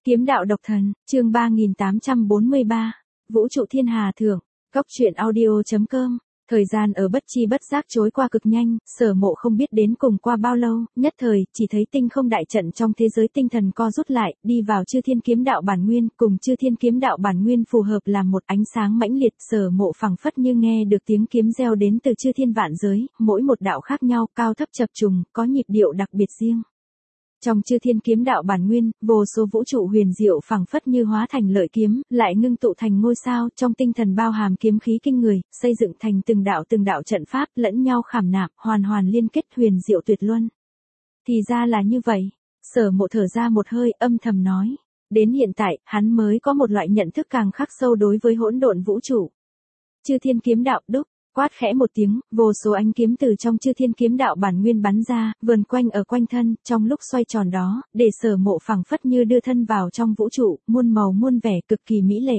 Kiếm đạo độc thần, chương 3843, Vũ trụ thiên hà thượng, Cốc truyện audio.com. Thời gian ở bất chi bất giác trôi qua cực nhanh, Sở Mộ không biết đến cùng qua bao lâu, nhất thời, chỉ thấy tinh không đại trận trong thế giới tinh thần co rút lại, đi vào Chư Thiên Kiếm Đạo bản nguyên, cùng Chư Thiên Kiếm Đạo bản nguyên phù hợp làm một ánh sáng mãnh liệt. Sở Mộ phảng phất như nghe được tiếng kiếm reo đến từ chư thiên vạn giới, mỗi một đạo khác nhau, cao thấp chập trùng, có nhịp điệu đặc biệt riêng. Trong Chư Thiên Kiếm Đạo bản nguyên, vô số vũ trụ huyền diệu phảng phất như hóa thành lợi kiếm, lại ngưng tụ thành ngôi sao, trong tinh thần bao hàm kiếm khí kinh người, xây dựng thành từng đạo trận pháp, lẫn nhau khảm nạp, hoàn hoàn liên kết, huyền diệu tuyệt luân. Thì ra là như vậy. Sở Mộ thở ra một hơi, âm thầm nói. Đến hiện tại, hắn mới có một loại nhận thức càng khắc sâu đối với hỗn độn vũ trụ. Chư Thiên Kiếm Đạo đúc. Quát khẽ một tiếng, vô số ánh kiếm từ trong Chư Thiên Kiếm Đạo bản nguyên bắn ra, vần quanh ở quanh thân, trong lúc xoay tròn đó, để Sở Mộ phảng phất như đưa thân vào trong vũ trụ, muôn màu muôn vẻ, cực kỳ mỹ lệ.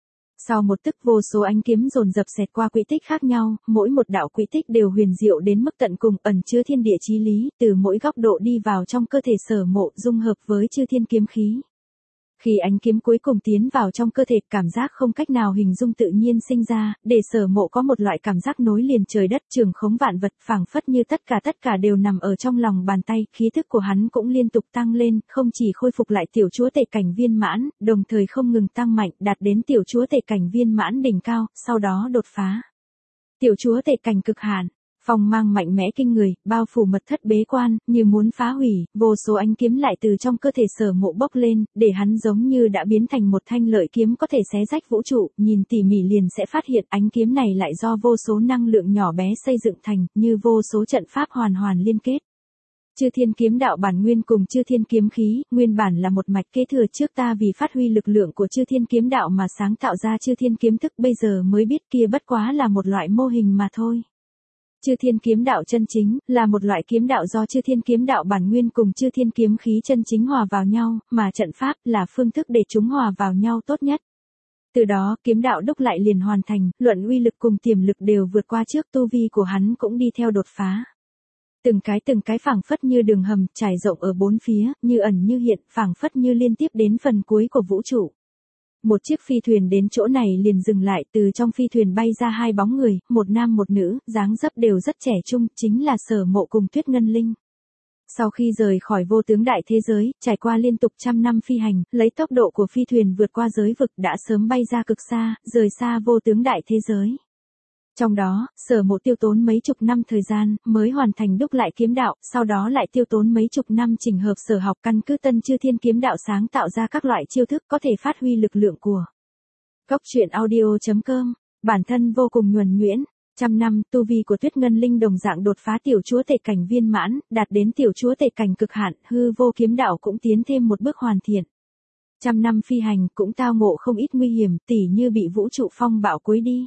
Sau một tức, vô số ánh kiếm dồn dập xẹt qua quỹ tích khác nhau, mỗi một đạo quỹ tích đều huyền diệu đến mức tận cùng, ẩn chứa thiên địa chí lý, từ mỗi góc độ đi vào trong cơ thể Sở Mộ, dung hợp với chư thiên kiếm khí. Khi ánh kiếm cuối cùng tiến vào trong cơ thể, cảm giác không cách nào hình dung tự nhiên sinh ra, để Sở Mộ có một loại cảm giác nối liền trời đất, trường khống vạn vật, phảng phất như tất cả đều nằm ở trong lòng bàn tay. Khí thức của hắn cũng liên tục tăng lên, không chỉ khôi phục lại tiểu chúa tể cảnh viên mãn, đồng thời không ngừng tăng mạnh, đạt đến tiểu chúa tể cảnh viên mãn đỉnh cao, sau đó đột phá tiểu chúa tể cảnh cực hạn. Phong mang mạnh mẽ kinh người, bao phủ mật thất bế quan, như muốn phá hủy, vô số ánh kiếm lại từ trong cơ thể Sở Mộ bốc lên, để hắn giống như đã biến thành một thanh lợi kiếm có thể xé rách vũ trụ, nhìn tỉ mỉ liền sẽ phát hiện ánh kiếm này lại do vô số năng lượng nhỏ bé xây dựng thành, như vô số trận pháp hoàn hoàn liên kết. Chư Thiên Kiếm Đạo bản nguyên cùng Chư Thiên Kiếm Khí, nguyên bản là một mạch kế thừa trước ta vì phát huy lực lượng của Chư Thiên Kiếm Đạo mà sáng tạo ra Chư Thiên Kiếm Thức, bây giờ mới biết kia bất quá là một loại mô hình mà thôi. Chư Thiên Kiếm Đạo chân chính, là một loại kiếm đạo do Chư Thiên Kiếm Đạo bản nguyên cùng Chư Thiên Kiếm Khí chân chính hòa vào nhau, mà trận pháp là phương thức để chúng hòa vào nhau tốt nhất. Từ đó, kiếm đạo đúc lại liền hoàn thành, luận uy lực cùng tiềm lực đều vượt qua trước, tu vi của hắn cũng đi theo đột phá. Từng cái phảng phất như đường hầm, trải rộng ở bốn phía, như ẩn như hiện, phảng phất như liên tiếp đến phần cuối của vũ trụ. Một chiếc phi thuyền đến chỗ này liền dừng lại, từ trong phi thuyền bay ra hai bóng người, một nam một nữ, dáng dấp đều rất trẻ trung, chính là Sở Mộ cùng Tuyết Ngân Linh. Sau khi rời khỏi vô tướng đại thế giới, trải qua liên tục trăm năm phi hành, lấy tốc độ của phi thuyền vượt qua giới vực đã sớm bay ra cực xa, rời xa vô tướng đại thế giới. Trong đó, Sở Mộ tiêu tốn mấy chục năm thời gian, mới hoàn thành đúc lại kiếm đạo, sau đó lại tiêu tốn mấy chục năm chỉnh hợp sở học, căn cứ tân Chư Thiên Kiếm Đạo sáng tạo ra các loại chiêu thức có thể phát huy lực lượng của. Cốc truyện audio.com, bản thân vô cùng nhuần nhuyễn. Trăm năm, tu vi của Tuyết Ngân Linh đồng dạng đột phá tiểu chúa tể cảnh viên mãn, đạt đến tiểu chúa tể cảnh cực hạn, hư vô kiếm đạo cũng tiến thêm một bước hoàn thiện. Trăm năm phi hành, cũng tao ngộ không ít nguy hiểm, tỉ như bị vũ trụ phong bạo cuốn đi.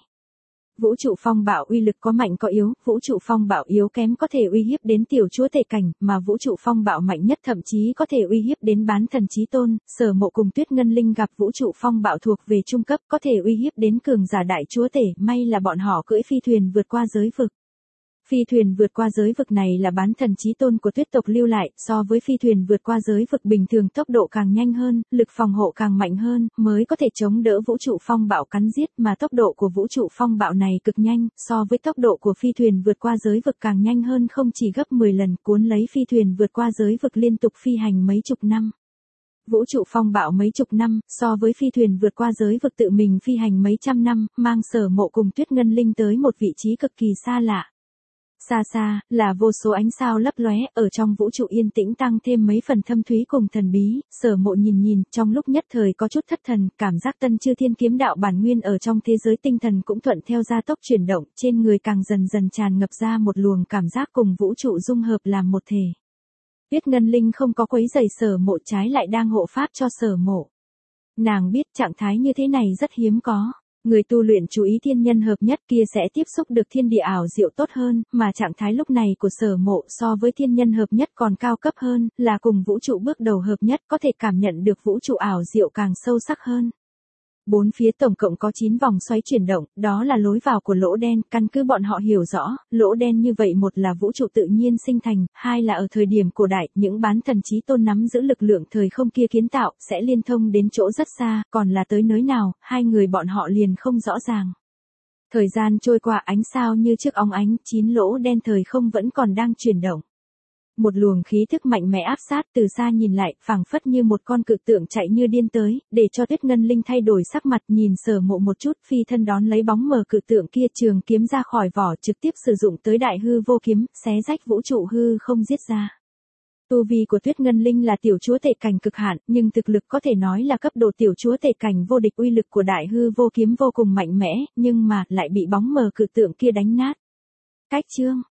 Vũ trụ phong bạo uy lực có mạnh có yếu, vũ trụ phong bạo yếu kém có thể uy hiếp đến tiểu chúa tể cảnh, mà vũ trụ phong bạo mạnh nhất thậm chí có thể uy hiếp đến bán thần chí tôn. Sở Mộ cùng Tuyết Ngân Linh gặp vũ trụ phong bạo thuộc về trung cấp, có thể uy hiếp đến cường giả đại chúa tể, may là bọn họ cưỡi phi thuyền vượt qua giới vực. Phi thuyền vượt qua giới vực này là bán thần chí tôn của Tuyết tộc lưu lại, so với phi thuyền vượt qua giới vực bình thường tốc độ càng nhanh hơn, lực phòng hộ càng mạnh hơn, mới có thể chống đỡ vũ trụ phong bạo cắn giết, mà tốc độ của vũ trụ phong bạo này cực nhanh, so với tốc độ của phi thuyền vượt qua giới vực càng nhanh hơn không chỉ gấp 10 lần, cuốn lấy phi thuyền vượt qua giới vực liên tục phi hành mấy chục năm. Vũ trụ phong bạo mấy chục năm, so với phi thuyền vượt qua giới vực tự mình phi hành mấy trăm năm, mang Sở Mộ cùng Tuyết Ngân Linh tới một vị trí cực kỳ xa lạ. Xa xa, là vô số ánh sao lấp lóe, ở trong vũ trụ yên tĩnh tăng thêm mấy phần thâm thúy cùng thần bí. Sở Mộ nhìn, trong lúc nhất thời có chút thất thần, cảm giác tân Chư Thiên Kiếm Đạo bản nguyên ở trong thế giới tinh thần cũng thuận theo gia tốc chuyển động, trên người càng dần dần tràn ngập ra một luồng cảm giác cùng vũ trụ dung hợp làm một thể. Tuyết Ngân Linh không có quấy rầy Sở Mộ, trái lại đang hộ pháp cho Sở Mộ. Nàng biết trạng thái như thế này rất hiếm có. Người tu luyện chú ý thiên nhân hợp nhất kia sẽ tiếp xúc được thiên địa ảo diệu tốt hơn, mà trạng thái lúc này của Sở Mộ so với thiên nhân hợp nhất còn cao cấp hơn, là cùng vũ trụ bước đầu hợp nhất, có thể cảm nhận được vũ trụ ảo diệu càng sâu sắc hơn. Bốn phía tổng cộng có 9 vòng xoáy chuyển động, đó là lối vào của lỗ đen, căn cứ bọn họ hiểu rõ, lỗ đen như vậy một là vũ trụ tự nhiên sinh thành, hai là ở thời điểm cổ đại, những bán thần chí tôn nắm giữ lực lượng thời không kia kiến tạo, sẽ liên thông đến chỗ rất xa, còn là tới nơi nào, hai người bọn họ liền không rõ ràng. Thời gian trôi qua ánh sao như trước óng ánh, 9 lỗ đen thời không vẫn còn đang chuyển động. Một luồng khí thức mạnh mẽ áp sát từ xa nhìn lại, phảng phất như một con cự tượng chạy như điên tới, để cho Tuyết Ngân Linh thay đổi sắc mặt nhìn Sở Mộ một chút, phi thân đón lấy bóng mờ cự tượng kia trường kiếm ra khỏi vỏ trực tiếp sử dụng tới đại hư vô kiếm, xé rách vũ trụ hư không giết ra. Tu vi của Tuyết Ngân Linh là tiểu chúa tể cảnh cực hạn, nhưng thực lực có thể nói là cấp độ tiểu chúa tể cảnh vô địch, uy lực của đại hư vô kiếm vô cùng mạnh mẽ, nhưng mà lại bị bóng mờ cự tượng kia đánh nát. Cách chương